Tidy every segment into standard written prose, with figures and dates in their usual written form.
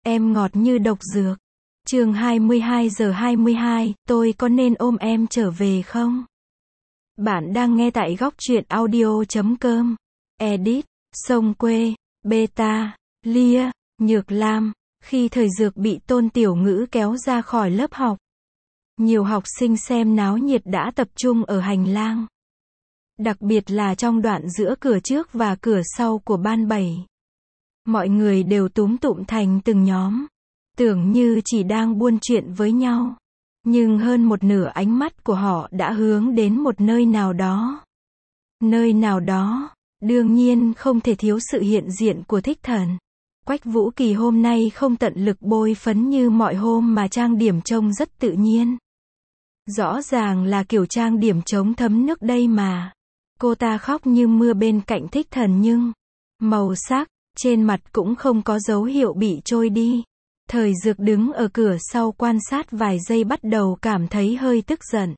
Em ngọt như độc dược. Chương 22:22, tôi có nên ôm em trở về không? Bạn đang nghe tại góc truyện audio.com. Edit, Sông Quê, Beta, Lia, Nhược Lam. Khi thời dược bị Tôn Tiểu Ngữ kéo ra khỏi lớp học, nhiều học sinh xem náo nhiệt đã tập trung ở hành lang. Đặc biệt là trong đoạn giữa cửa trước và cửa sau của ban 7. Mọi người đều túm tụm thành từng nhóm, tưởng như chỉ đang buôn chuyện với nhau. Nhưng hơn một nửa ánh mắt của họ đã hướng đến một nơi nào đó. Nơi nào đó, đương nhiên không thể thiếu sự hiện diện của Thích Thần. Quách Vũ Kỳ hôm nay không tận lực bôi phấn như mọi hôm mà trang điểm trông rất tự nhiên. Rõ ràng là kiểu trang điểm chống thấm nước đây mà. Cô ta khóc như mưa bên cạnh Thích Thần nhưng màu sắc trên mặt cũng không có dấu hiệu bị trôi đi. Thời Dược đứng ở cửa sau quan sát vài giây bắt đầu cảm thấy hơi tức giận.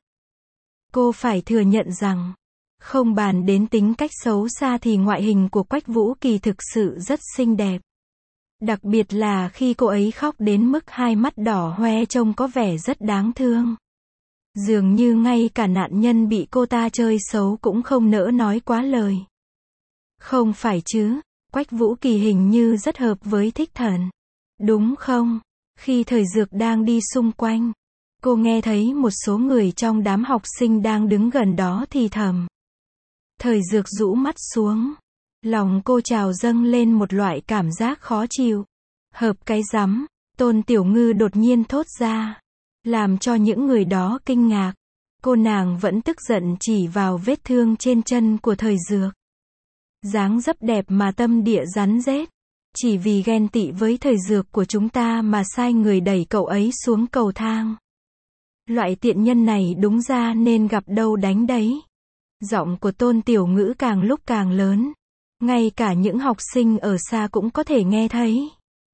Cô phải thừa nhận rằng, không bàn đến tính cách xấu xa thì ngoại hình của Quách Vũ Kỳ thực sự rất xinh đẹp. Đặc biệt là khi cô ấy khóc đến mức hai mắt đỏ hoe trông có vẻ rất đáng thương. Dường như ngay cả nạn nhân bị cô ta chơi xấu cũng không nỡ nói quá lời. Không phải chứ, Quách Vũ Kỳ hình như rất hợp với Thích Thần. Đúng không? Khi Thời Dược đang đi xung quanh, cô nghe thấy một số người trong đám học sinh đang đứng gần đó thì thầm. Thời Dược rũ mắt xuống. Lòng cô trào dâng lên một loại cảm giác khó chịu. Hợp cái rắm, Tôn Tiểu Ngư đột nhiên thốt ra. Làm cho những người đó kinh ngạc. Cô nàng vẫn tức giận chỉ vào vết thương trên chân của Thời Dược. Dáng dấp đẹp mà tâm địa rắn rết. Chỉ vì ghen tị với Thời Dược của chúng ta mà sai người đẩy cậu ấy xuống cầu thang. Loại tiện nhân này đúng ra nên gặp đâu đánh đấy. Giọng của Tôn Tiểu Ngữ càng lúc càng lớn. Ngay cả những học sinh ở xa cũng có thể nghe thấy.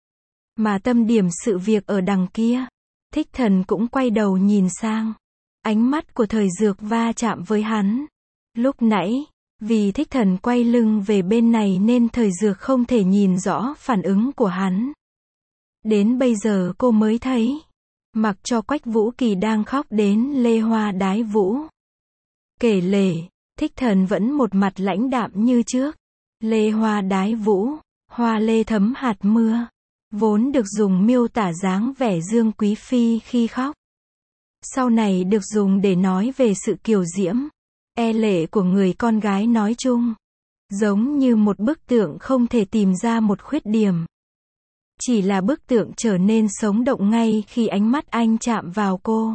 Mà tâm điểm sự việc ở đằng kia. Thích Thần cũng quay đầu nhìn sang. Ánh mắt của Thời Dược va chạm với hắn. Lúc nãy, vì Thích Thần quay lưng về bên này nên Thời Dược không thể nhìn rõ phản ứng của hắn. Đến bây giờ cô mới thấy. Mặc cho Quách Vũ Kỳ đang khóc đến lê hoa đái vũ. Kể lể, Thích Thần vẫn một mặt lãnh đạm như trước. Lê hoa đái vũ, hoa lê thấm hạt mưa. Vốn được dùng miêu tả dáng vẻ Dương Quý Phi khi khóc. Sau này được dùng để nói về sự kiều diễm, e lệ của người con gái nói chung. Giống như một bức tượng không thể tìm ra một khuyết điểm. Chỉ là bức tượng trở nên sống động ngay khi ánh mắt anh chạm vào cô.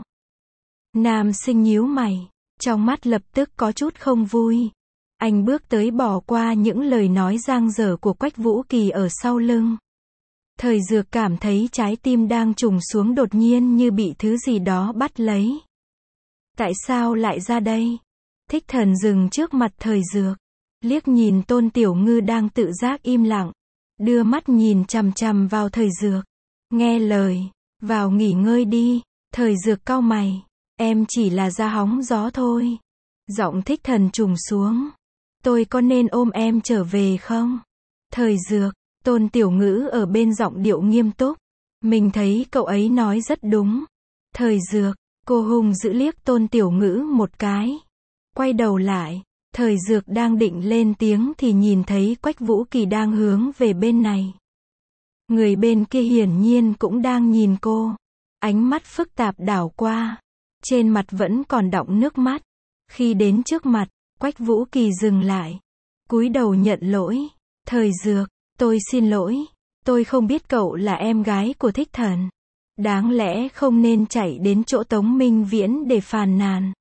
Nam sinh nhíu mày, trong mắt lập tức có chút không vui. Anh bước tới bỏ qua những lời nói dang dở của Quách Vũ Kỳ ở sau lưng. Thời Dược cảm thấy trái tim đang trùng xuống đột nhiên như bị thứ gì đó bắt lấy. Tại sao lại ra đây? Thích Thần dừng trước mặt Thời Dược. Liếc nhìn Tôn Tiểu Ngư đang tự giác im lặng. Đưa mắt nhìn chằm chằm vào Thời Dược. Nghe lời, vào nghỉ ngơi đi. Thời Dược cau mày. Em chỉ là ra hóng gió thôi. Giọng Thích Thần trùng xuống. Tôi có nên ôm em trở về không? Thời Dược. Tôn Tiểu Ngữ ở bên giọng điệu nghiêm túc. Mình thấy cậu ấy nói rất đúng. Thời Dược. Cô hung dữ liếc Tôn Tiểu Ngữ một cái. Quay đầu lại. Thời Dược đang định lên tiếng thì nhìn thấy Quách Vũ Kỳ đang hướng về bên này. Người bên kia hiển nhiên cũng đang nhìn cô. Ánh mắt phức tạp đảo qua. Trên mặt vẫn còn đọng nước mắt. Khi đến trước mặt, Quách Vũ Kỳ dừng lại. Cúi đầu nhận lỗi. Thời Dược. Tôi xin lỗi. Tôi không biết cậu là em gái của Thích Thần. Đáng lẽ không nên chạy đến chỗ Tống Minh Viễn để phàn nàn.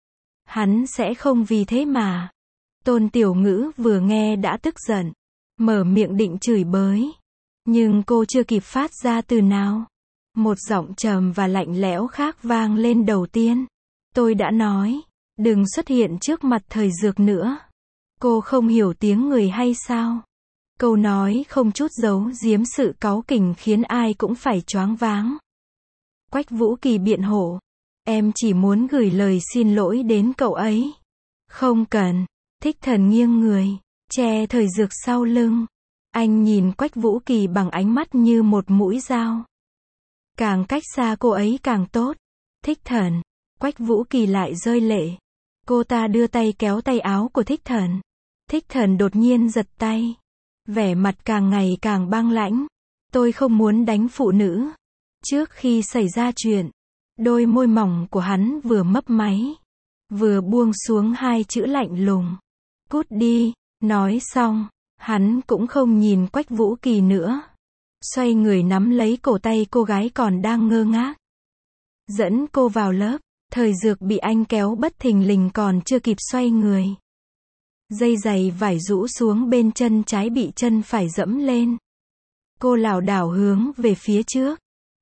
Hắn sẽ không vì thế mà. Tôn Tiểu Ngữ vừa nghe đã tức giận. Mở miệng định chửi bới. Nhưng cô chưa kịp phát ra từ nào. Một giọng trầm và lạnh lẽo khác vang lên đầu tiên. Tôi đã nói. Đừng xuất hiện trước mặt Thời Dược nữa. Cô không hiểu tiếng người hay sao? Câu nói không chút giấu giếm sự cáu kỉnh khiến ai cũng phải choáng váng. Quách Vũ Kỳ biện hộ. Em chỉ muốn gửi lời xin lỗi đến cậu ấy. Không cần. Thích Thần nghiêng người, che Thời Dược sau lưng. Anh nhìn Quách Vũ Kỳ bằng ánh mắt như một mũi dao. Càng cách xa cô ấy càng tốt. Thích Thần. Quách Vũ Kỳ lại rơi lệ. Cô ta đưa tay kéo tay áo của Thích Thần. Thích Thần đột nhiên giật tay. Vẻ mặt càng ngày càng băng lãnh. Tôi không muốn đánh phụ nữ. Trước khi xảy ra chuyện, đôi môi mỏng của hắn vừa mấp máy, vừa buông xuống hai chữ lạnh lùng. Cút đi. Nói xong, hắn cũng không nhìn Quách Vũ Kỳ nữa. Xoay người nắm lấy cổ tay cô gái còn đang ngơ ngác. Dẫn cô vào lớp. Thời Dược bị anh kéo bất thình lình còn chưa kịp xoay người. Dây giày vải rũ xuống bên chân trái bị chân phải dẫm lên. Cô lảo đảo hướng về phía trước.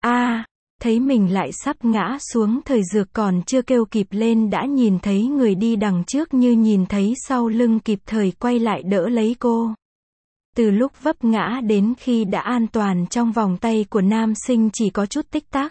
Thấy mình lại sắp ngã xuống, Thời Dược còn chưa kêu kịp lên đã nhìn thấy người đi đằng trước như nhìn thấy sau lưng, kịp thời quay lại đỡ lấy cô. Từ lúc vấp ngã đến khi đã an toàn trong vòng tay của nam sinh chỉ có chút tích tắc.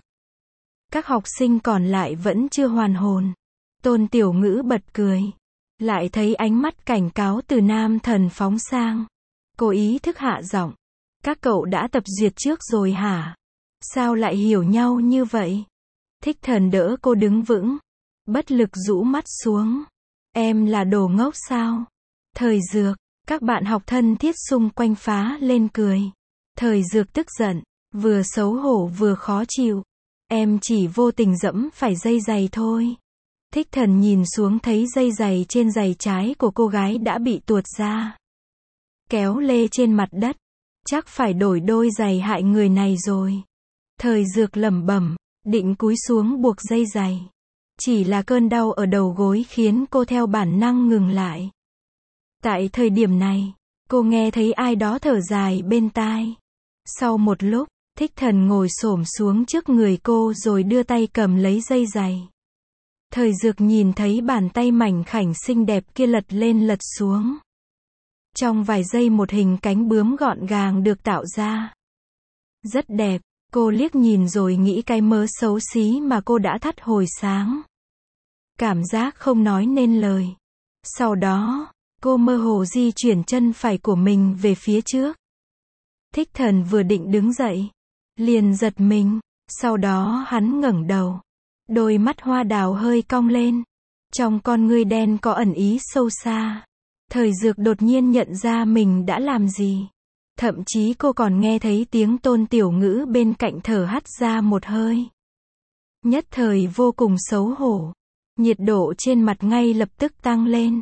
Các học sinh còn lại vẫn chưa hoàn hồn. Tôn Tiểu Ngữ bật cười. Lại thấy ánh mắt cảnh cáo từ Nam Thần phóng sang. Cô ý thức hạ giọng. Các cậu đã tập duyệt trước rồi hả? Sao lại hiểu nhau như vậy? Thích Thần đỡ cô đứng vững. Bất lực rũ mắt xuống. Em là đồ ngốc sao? Thời Dược. Các bạn học thân thiết xung quanh phá lên cười. Thời Dược tức giận. Vừa xấu hổ vừa khó chịu. Em chỉ vô tình dẫm phải dây giày thôi. Thích Thần nhìn xuống thấy dây giày trên giày trái của cô gái đã bị tuột ra. Kéo lê trên mặt đất. Chắc phải đổi đôi giày hại người này rồi. Thời Dược lẩm bẩm, định cúi xuống buộc dây giày. Chỉ là cơn đau ở đầu gối khiến cô theo bản năng ngừng lại. Tại thời điểm này, cô nghe thấy ai đó thở dài bên tai. Sau một lúc, Thích Thần ngồi xổm xuống trước người cô rồi đưa tay cầm lấy dây giày. Thời Dược nhìn thấy bàn tay mảnh khảnh xinh đẹp kia lật lên lật xuống. Trong vài giây một hình cánh bướm gọn gàng được tạo ra. Rất đẹp, cô liếc nhìn rồi nghĩ cái mớ xấu xí mà cô đã thắt hồi sáng. Cảm giác không nói nên lời. Sau đó, cô mơ hồ di chuyển chân phải của mình về phía trước. Thích Thần vừa định đứng dậy, liền giật mình, sau đó hắn ngẩng đầu. Đôi mắt hoa đào hơi cong lên. Trong con ngươi đen có ẩn ý sâu xa. Thời Dược đột nhiên nhận ra mình đã làm gì. Thậm chí cô còn nghe thấy tiếng Tôn Tiểu Ngữ bên cạnh thở hắt ra một hơi. Nhất thời vô cùng xấu hổ. Nhiệt độ trên mặt ngay lập tức tăng lên.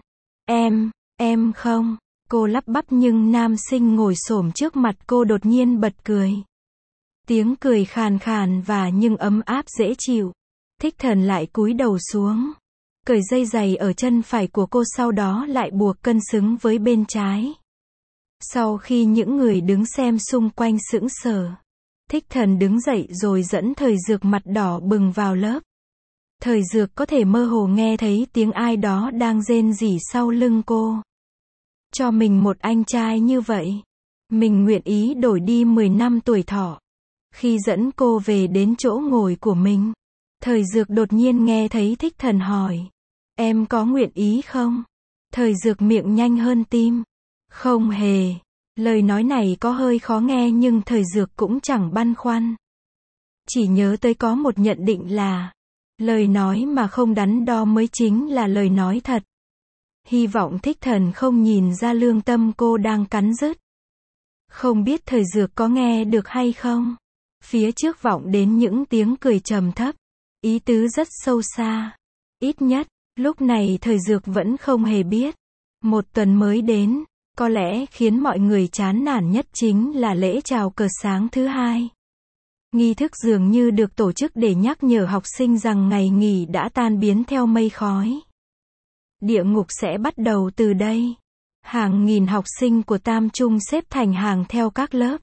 Em không. Cô lắp bắp nhưng nam sinh ngồi xổm trước mặt cô đột nhiên bật cười. Tiếng cười khàn khàn và nhưng ấm áp dễ chịu. Thích Thần lại cúi đầu xuống. Cởi dây giày ở chân phải của cô, sau đó lại buộc cân xứng với bên trái. Sau khi những người đứng xem xung quanh sững sờ, Thích Thần đứng dậy rồi dẫn Thời Dược mặt đỏ bừng vào lớp. Thời Dược có thể mơ hồ nghe thấy tiếng ai đó đang rên rỉ sau lưng cô. Cho mình một anh trai như vậy, mình nguyện ý đổi đi 10 năm tuổi thọ. Khi dẫn cô về đến chỗ ngồi của mình, Thời Dược đột nhiên nghe thấy Thích Thần hỏi. Em có nguyện ý không? Thời Dược miệng nhanh hơn tim. Không hề. Lời nói này có hơi khó nghe nhưng Thời Dược cũng chẳng băn khoăn. Chỉ nhớ tới có một nhận định là, lời nói mà không đắn đo mới chính là lời nói thật. Hy vọng Thích Thần không nhìn ra lương tâm cô đang cắn rứt. Không biết Thời Dược có nghe được hay không? Phía trước vọng đến những tiếng cười trầm thấp. Ý tứ rất sâu xa. Ít nhất, lúc này Thời Dược vẫn không hề biết. Một tuần mới đến, có lẽ khiến mọi người chán nản nhất chính là lễ chào cờ sáng thứ hai. Nghi thức dường như được tổ chức để nhắc nhở học sinh rằng ngày nghỉ đã tan biến theo mây khói. Địa ngục sẽ bắt đầu từ đây. Hàng nghìn học sinh của Tam Trung xếp thành hàng theo các lớp.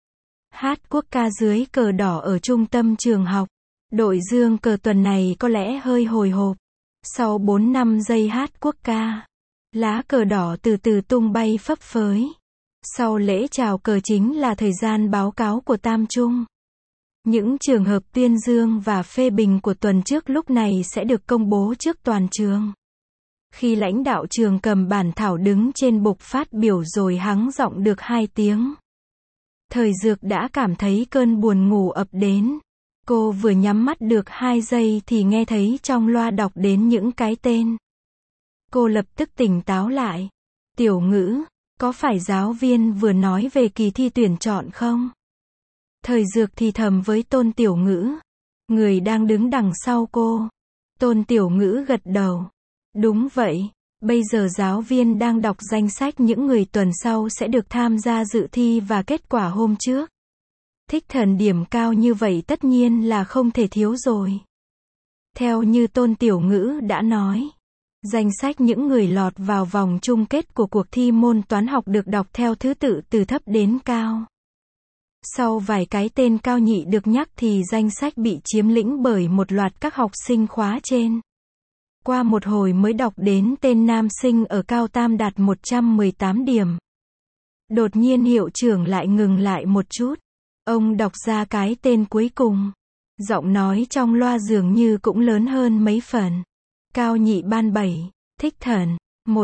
Hát quốc ca dưới cờ đỏ ở trung tâm trường học. Đội dương cờ tuần này có lẽ hơi hồi hộp. Sau 4-5 giây hát quốc ca, lá cờ đỏ từ từ tung bay phấp phới. Sau lễ chào cờ chính là thời gian báo cáo của Tam Trung. Những trường hợp tuyên dương và phê bình của tuần trước lúc này sẽ được công bố trước toàn trường. Khi lãnh đạo trường cầm bản thảo đứng trên bục phát biểu rồi hắng giọng được 2 tiếng. Thời Dược đã cảm thấy cơn buồn ngủ ập đến. Cô vừa nhắm mắt được 2 giây thì nghe thấy trong loa đọc đến những cái tên. Cô lập tức tỉnh táo lại. Tiểu Ngữ, có phải giáo viên vừa nói về kỳ thi tuyển chọn không? Thời Dược thì thầm với Tôn Tiểu Ngữ, người đang đứng đằng sau cô. Tôn Tiểu Ngữ gật đầu. Đúng vậy, bây giờ giáo viên đang đọc danh sách những người tuần sau sẽ được tham gia dự thi và kết quả hôm trước. Thích Thần điểm cao như vậy tất nhiên là không thể thiếu rồi. Theo như Tôn Tiểu Ngữ đã nói, danh sách những người lọt vào vòng chung kết của cuộc thi môn toán học được đọc theo thứ tự từ thấp đến cao. Sau vài cái tên cao nhị được nhắc thì danh sách bị chiếm lĩnh bởi một loạt các học sinh khóa trên. Qua một hồi mới đọc đến tên nam sinh ở cao tam đạt 118 điểm. Đột nhiên hiệu trưởng lại ngừng lại một chút. Ông đọc ra cái tên cuối cùng. Giọng nói trong loa dường như cũng lớn hơn mấy phần. Cao nhị ban 7, Thích Thần,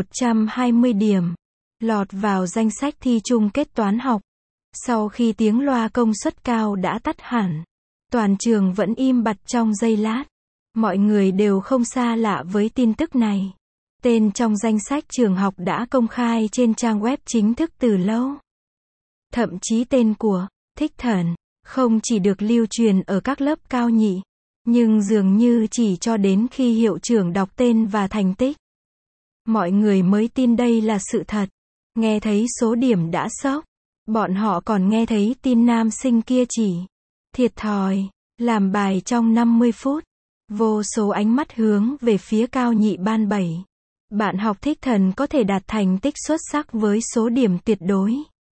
120 điểm. Lọt vào danh sách thi chung kết toán học. Sau khi tiếng loa công suất cao đã tắt hẳn, toàn trường vẫn im bặt trong giây lát. Mọi người đều không xa lạ với tin tức này. Tên trong danh sách trường học đã công khai trên trang web chính thức từ lâu. Thậm chí tên của Thích Thần không chỉ được lưu truyền ở các lớp cao nhị, nhưng dường như chỉ cho đến khi hiệu trưởng đọc tên và thành tích, mọi người mới tin đây là sự thật. Nghe thấy số điểm đã sốc. Bọn họ còn nghe thấy tin nam sinh kia chỉ thiệt thòi làm bài trong 50 phút. Vô số ánh mắt hướng về phía cao nhị ban 7. Bạn học Thích Thần có thể đạt thành tích xuất sắc với số điểm tuyệt đối.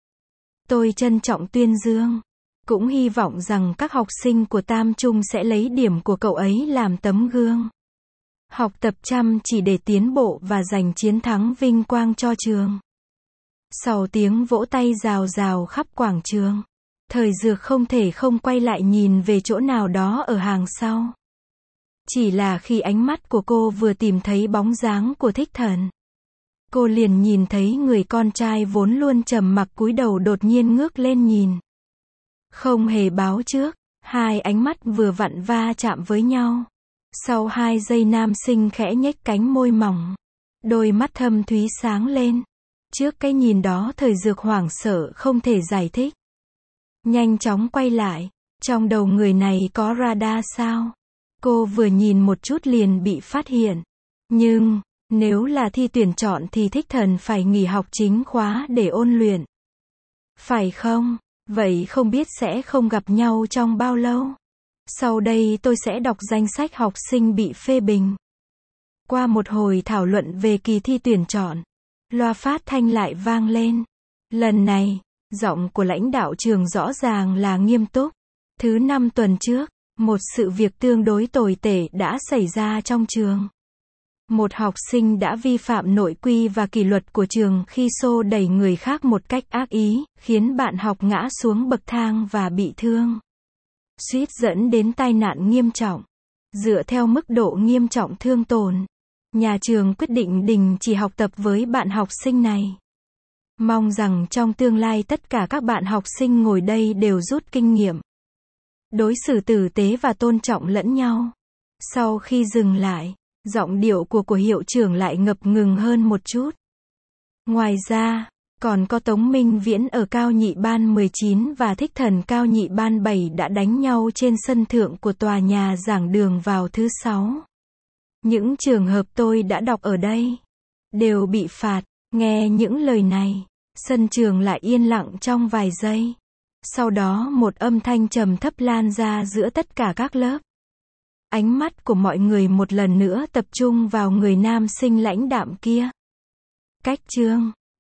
Tôi trân trọng tuyên dương. Cũng hy vọng rằng các học sinh của Tam Trung sẽ lấy điểm của cậu ấy làm tấm gương. Học tập chăm chỉ để tiến bộ và giành chiến thắng vinh quang cho trường. Sau tiếng vỗ tay rào rào khắp quảng trường, Thời Dược không thể không quay lại nhìn về chỗ nào đó ở hàng sau. Chỉ là khi ánh mắt của cô vừa tìm thấy bóng dáng của Thích Thần, cô liền nhìn thấy người con trai vốn luôn trầm mặc cúi đầu đột nhiên ngước lên nhìn. Không hề báo trước, hai ánh mắt vừa vặn va chạm với nhau. Sau 2 giây nam sinh khẽ nhếch cánh môi mỏng, đôi mắt thâm thúy sáng lên. Trước cái nhìn đó Thời Dược hoảng sợ không thể giải thích. Nhanh chóng quay lại, trong đầu người này có radar sao? Cô vừa nhìn một chút liền bị phát hiện. Nhưng, nếu là thi tuyển chọn thì Thích Thần phải nghỉ học chính khóa để ôn luyện. Phải không? Vậy không biết sẽ không gặp nhau trong bao lâu? Sau đây tôi sẽ đọc danh sách học sinh bị phê bình. Qua một hồi thảo luận về kỳ thi tuyển chọn, loa phát thanh lại vang lên. Lần này, giọng của lãnh đạo trường rõ ràng là nghiêm túc. Thứ 5 tuần trước, một sự việc tương đối tồi tệ đã xảy ra trong trường. Một học sinh đã vi phạm nội quy và kỷ luật của trường khi xô đẩy người khác một cách ác ý, khiến bạn học ngã xuống bậc thang và bị thương. Suýt dẫn đến tai nạn nghiêm trọng. Dựa theo mức độ nghiêm trọng thương tổn, nhà trường quyết định đình chỉ học tập với bạn học sinh này. Mong rằng trong tương lai tất cả các bạn học sinh ngồi đây đều rút kinh nghiệm, đối xử tử tế và tôn trọng lẫn nhau. Sau khi dừng lại, giọng điệu của hiệu trưởng lại ngập ngừng hơn một chút. Ngoài ra, còn có Tống Minh Viễn ở cao nhị ban 19 và Thích Thần cao nhị ban 7 đã đánh nhau trên sân thượng của tòa nhà giảng đường vào thứ 6. Những trường hợp tôi đã đọc ở đây đều bị phạt. Nghe những lời này, sân trường lại yên lặng trong vài giây. Sau đó một âm thanh trầm thấp lan ra giữa tất cả các lớp. Ánh mắt của mọi người một lần nữa tập trung vào người nam sinh lãnh đạm kia. Cách chương